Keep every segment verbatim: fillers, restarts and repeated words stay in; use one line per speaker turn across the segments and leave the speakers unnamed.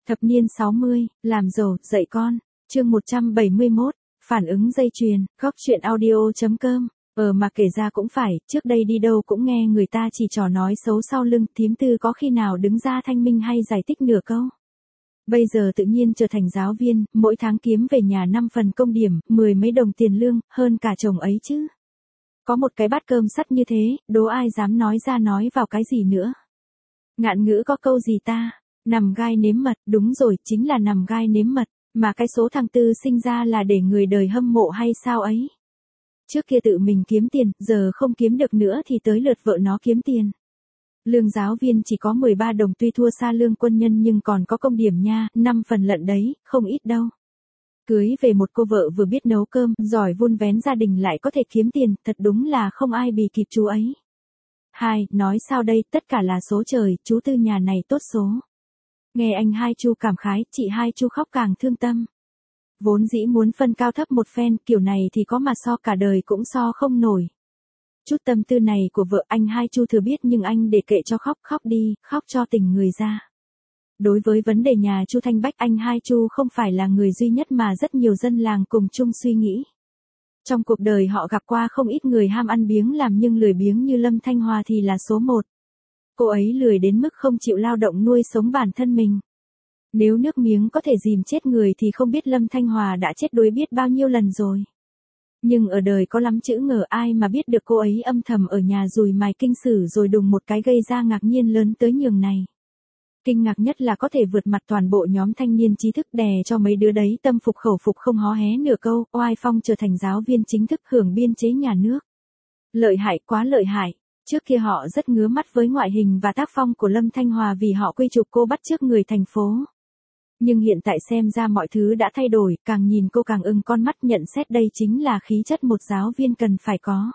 Thập niên sáu mươi, làm giàu, dạy con. Chương một trăm bảy mươi mốt, phản ứng dây chuyền, góc truyện audio.com. Ờ mà kể ra cũng phải, trước đây đi đâu cũng nghe người ta chỉ trò nói xấu sau lưng, thím Tư có khi nào đứng ra thanh minh hay giải thích nửa câu. Bây giờ tự nhiên trở thành giáo viên, mỗi tháng kiếm về nhà năm phần công điểm, mười mấy đồng tiền lương, hơn cả chồng ấy chứ. Có một cái bát cơm sắt như thế, đố ai dám nói ra nói vào cái gì nữa. Ngạn ngữ có câu gì ta? Nằm gai nếm mật, đúng rồi, chính là nằm gai nếm mật, mà cái số thằng Tư sinh ra là để người đời hâm mộ hay sao ấy. Trước kia tự mình kiếm tiền, giờ không kiếm được nữa thì tới lượt vợ nó kiếm tiền. Lương giáo viên chỉ có mười ba đồng tuy thua xa lương quân nhân nhưng còn có công điểm nha, năm phần lận đấy, không ít đâu. Cưới về một cô vợ vừa biết nấu cơm, giỏi vun vén gia đình lại có thể kiếm tiền, thật đúng là không ai bì kịp chú ấy. Hai, nói sao đây, tất cả là số trời, chú Tư nhà này tốt số. Nghe anh Hai Chu cảm khái, chị Hai Chu khóc càng thương tâm. Vốn dĩ muốn phân cao thấp một phen, kiểu này thì có mà so cả đời cũng so không nổi. Chút tâm tư này của vợ anh Hai Chu thừa biết nhưng anh để kệ cho khóc, khóc đi, khóc cho tình người ra. Đối với vấn đề nhà Chu Thanh Bách, anh Hai Chu không phải là người duy nhất mà rất nhiều dân làng cùng chung suy nghĩ. Trong cuộc đời họ gặp qua không ít người ham ăn biếng làm nhưng lười biếng như Lâm Thanh Hòa thì là số một. Cô ấy lười đến mức không chịu lao động nuôi sống bản thân mình. Nếu nước miếng có thể dìm chết người thì không biết Lâm Thanh Hòa đã chết đuối biết bao nhiêu lần rồi. Nhưng ở đời có lắm chữ ngờ, ai mà biết được cô ấy âm thầm ở nhà dùi mài kinh sử rồi đùng một cái gây ra ngạc nhiên lớn tới nhường này. Kinh ngạc nhất là có thể vượt mặt toàn bộ nhóm thanh niên trí thức đè cho mấy đứa đấy tâm phục khẩu phục không hó hé nửa câu, oai phong trở thành giáo viên chính thức hưởng biên chế nhà nước. Lợi hại, quá lợi hại. Trước kia họ rất ngứa mắt với ngoại hình và tác phong của Lâm Thanh Hòa vì họ quy chụp cô bắt chước người thành phố. Nhưng hiện tại xem ra mọi thứ đã thay đổi, càng nhìn cô càng ưng con mắt, nhận xét đây chính là khí chất một giáo viên cần phải có.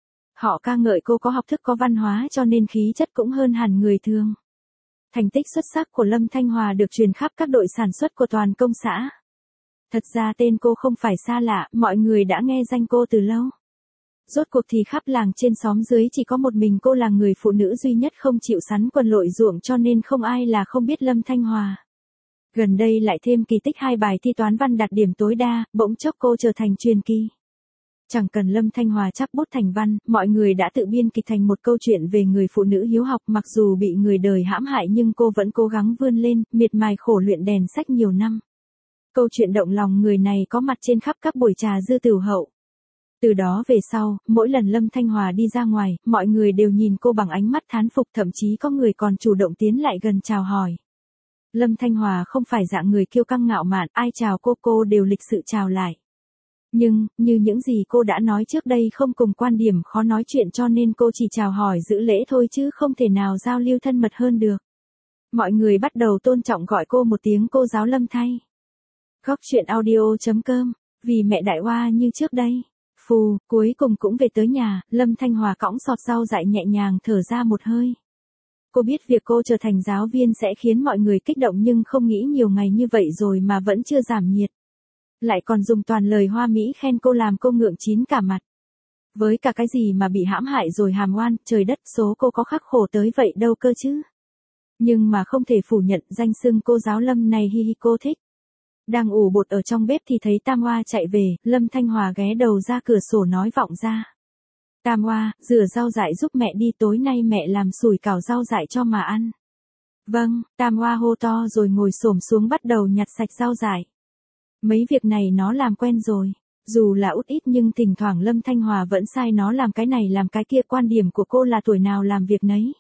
Họ ca ngợi cô có học thức có văn hóa cho nên khí chất cũng hơn hẳn người thường. Thành tích xuất sắc của Lâm Thanh Hòa được truyền khắp các đội sản xuất của toàn công xã. Thật ra tên cô không phải xa lạ, mọi người đã nghe danh cô từ lâu. Rốt cuộc thì khắp làng trên xóm dưới chỉ có một mình cô là người phụ nữ duy nhất không chịu sắn quần lội ruộng cho nên không ai là không biết Lâm Thanh Hòa. Gần đây lại thêm kỳ tích hai bài thi toán văn đạt điểm tối đa, bỗng chốc cô trở thành truyền kỳ. Chẳng cần Lâm Thanh Hòa chắp bút thành văn, mọi người đã tự biên kịch thành một câu chuyện về người phụ nữ hiếu học, mặc dù bị người đời hãm hại nhưng cô vẫn cố gắng vươn lên, miệt mài khổ luyện đèn sách nhiều năm. Câu chuyện động lòng người này có mặt trên khắp các buổi trà dư tửu hậu. Từ đó về sau, mỗi lần Lâm Thanh Hòa đi ra ngoài, mọi người đều nhìn cô bằng ánh mắt thán phục, thậm chí có người còn chủ động tiến lại gần chào hỏi. Lâm Thanh Hòa không phải dạng người kiêu căng ngạo mạn, ai chào cô cô đều lịch sự chào lại. Nhưng, như những gì cô đã nói trước đây không cùng quan điểm khó nói chuyện cho nên cô chỉ chào hỏi giữ lễ thôi chứ không thể nào giao lưu thân mật hơn được. Mọi người bắt đầu tôn trọng gọi cô một tiếng cô giáo Lâm thay. Góc truyện audio.com, vì mẹ đại oa như trước đây. Phù, cuối cùng cũng về tới nhà, Lâm Thanh Hòa cõng sọt rau dại nhẹ nhàng thở ra một hơi. Cô biết việc cô trở thành giáo viên sẽ khiến mọi người kích động nhưng không nghĩ nhiều ngày như vậy rồi mà vẫn chưa giảm nhiệt. Lại còn dùng toàn lời hoa mỹ khen cô làm cô ngượng chín cả mặt. Với cả cái gì mà bị hãm hại rồi hàm oan, trời đất số cô có khắc khổ tới vậy đâu cơ chứ. Nhưng mà không thể phủ nhận danh xưng cô giáo Lâm này hi hi cô thích. Đang ủ bột ở trong bếp thì thấy Tam Oa chạy về, Lâm Thanh Hòa ghé đầu ra cửa sổ nói vọng ra. Tam Oa, rửa rau dại giúp mẹ đi, tối nay mẹ làm sủi cảo rau dại cho mà ăn. Vâng, Tam Oa hô to rồi ngồi xổm xuống bắt đầu nhặt sạch rau dại. Mấy việc này nó làm quen rồi. Dù là út ít nhưng thỉnh thoảng Lâm Thanh Hòa vẫn sai nó làm cái này làm cái kia, quan điểm của cô là tuổi nào làm việc nấy.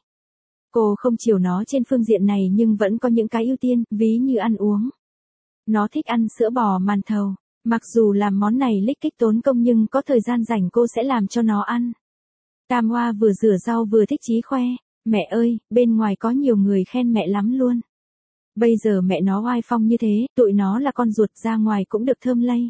Cô không chiều nó trên phương diện này nhưng vẫn có những cái ưu tiên, ví như ăn uống. Nó thích ăn sữa bò màn thầu, mặc dù làm món này lích kích tốn công nhưng có thời gian rảnh cô sẽ làm cho nó ăn. Tam Hoa vừa rửa rau vừa thích chí khoe, mẹ ơi, bên ngoài có nhiều người khen mẹ lắm luôn. Bây giờ mẹ nó oai phong như thế, tụi nó là con ruột ra ngoài cũng được thơm lây.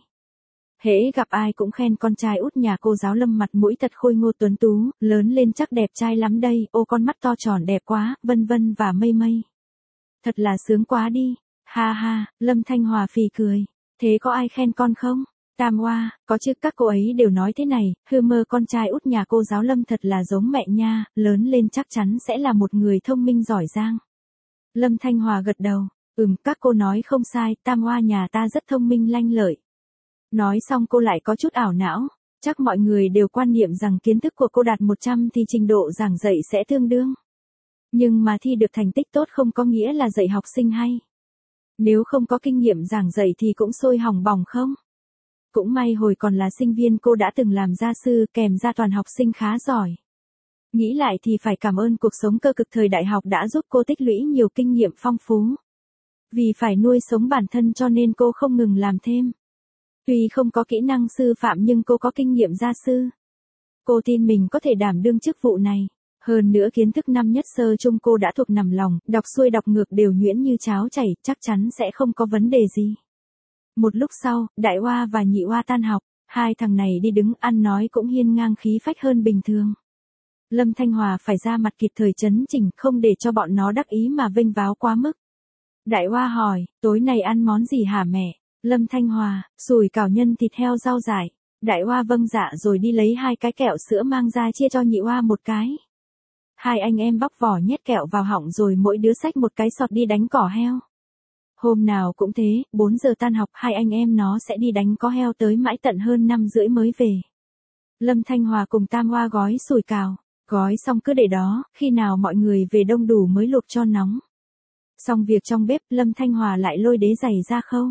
Hễ gặp ai cũng khen con trai út nhà cô giáo Lâm mặt mũi thật khôi ngô tuấn tú, lớn lên chắc đẹp trai lắm đây, ô con mắt to tròn đẹp quá, vân vân và mây mây. Thật là sướng quá đi. Ha ha, Lâm Thanh Hòa phì cười. Thế có ai khen con không? Tam Oa, có chứ, các cô ấy đều nói thế này, hư mơ con trai út nhà cô giáo Lâm thật là giống mẹ nha, lớn lên chắc chắn sẽ là một người thông minh giỏi giang. Lâm Thanh Hòa gật đầu. Ừm, các cô nói không sai, Tam Hoa nhà ta rất thông minh lanh lợi. Nói xong cô lại có chút ảo não, chắc mọi người đều quan niệm rằng kiến thức của cô đạt một trăm thì trình độ giảng dạy sẽ tương đương. Nhưng mà thi được thành tích tốt không có nghĩa là dạy học sinh hay. Nếu không có kinh nghiệm giảng dạy thì cũng sôi hỏng bỏng không? Cũng may hồi còn là sinh viên cô đã từng làm gia sư kèm gia toàn học sinh khá giỏi. Nghĩ lại thì phải cảm ơn cuộc sống cơ cực thời đại học đã giúp cô tích lũy nhiều kinh nghiệm phong phú. Vì phải nuôi sống bản thân cho nên cô không ngừng làm thêm. Tuy không có kỹ năng sư phạm nhưng cô có kinh nghiệm gia sư. Cô tin mình có thể đảm đương chức vụ này. Hơn nữa kiến thức năm nhất sơ chung cô đã thuộc nằm lòng, đọc xuôi đọc ngược đều nhuyễn như cháo chảy, chắc chắn sẽ không có vấn đề gì. Một lúc sau, Đại Oa và Nhị Oa tan học, hai thằng này đi đứng ăn nói cũng hiên ngang khí phách hơn bình thường. Lâm Thanh Hòa phải ra mặt kịp thời chấn chỉnh không để cho bọn nó đắc ý mà vênh váo quá mức. Đại Oa hỏi, tối nay ăn món gì hả mẹ? Lâm Thanh Hòa, sủi cảo nhân thịt heo rau dại. Đại Oa vâng dạ rồi đi lấy hai cái kẹo sữa mang ra chia cho Nhị Oa một cái. Hai anh em bóc vỏ nhét kẹo vào họng rồi mỗi đứa xách một cái sọt đi đánh cỏ heo. Hôm nào cũng thế, bốn giờ tan học hai anh em nó sẽ đi đánh có heo tới mãi tận hơn năm rưỡi mới về. Lâm Thanh Hòa cùng Tam Hoa gói sủi cảo, gói xong cứ để đó, khi nào mọi người về đông đủ mới luộc cho nóng. Xong việc trong bếp, Lâm Thanh Hòa lại lôi đế giày ra khâu.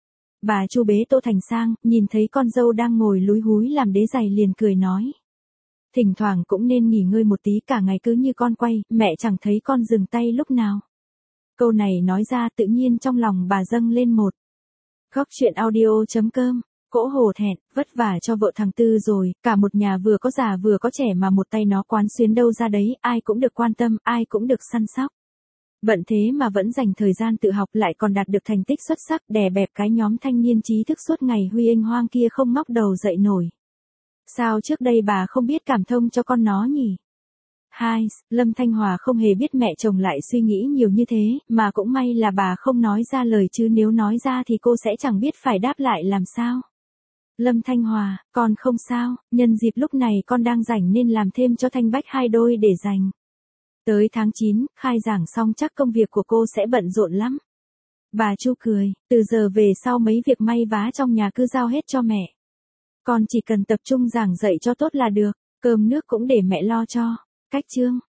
Bà Chu bế Tô Thành sang, nhìn thấy con dâu đang ngồi lúi húi làm đế giày liền cười nói. Thỉnh thoảng cũng nên nghỉ ngơi một tí, cả ngày cứ như con quay, mẹ chẳng thấy con dừng tay lúc nào. Câu này nói ra tự nhiên trong lòng bà dâng lên một. Góc chuyện audio chấm com, cỗ hổ thẹn, vất vả cho vợ thằng Tư rồi, cả một nhà vừa có già vừa có trẻ mà một tay nó quán xuyến đâu ra đấy, ai cũng được quan tâm, ai cũng được săn sóc. Bận thế mà vẫn dành thời gian tự học lại còn đạt được thành tích xuất sắc, đè bẹp cái nhóm thanh niên trí thức suốt ngày huy ênh hoang kia không ngóc đầu dậy nổi. Sao trước đây bà không biết cảm thông cho con nó nhỉ? Hai, Lâm Thanh Hòa không hề biết mẹ chồng lại suy nghĩ nhiều như thế, mà cũng may là bà không nói ra lời chứ nếu nói ra thì cô sẽ chẳng biết phải đáp lại làm sao. Lâm Thanh Hòa, con không sao, nhân dịp lúc này con đang rảnh nên làm thêm cho Thanh Bách hai đôi để dành. Tới tháng chín, khai giảng xong chắc công việc của cô sẽ bận rộn lắm. Bà Chu cười, từ giờ về sau mấy việc may vá trong nhà cứ giao hết cho mẹ. Con chỉ cần tập trung giảng dạy cho tốt là được, cơm nước cũng để mẹ lo cho. Cách chương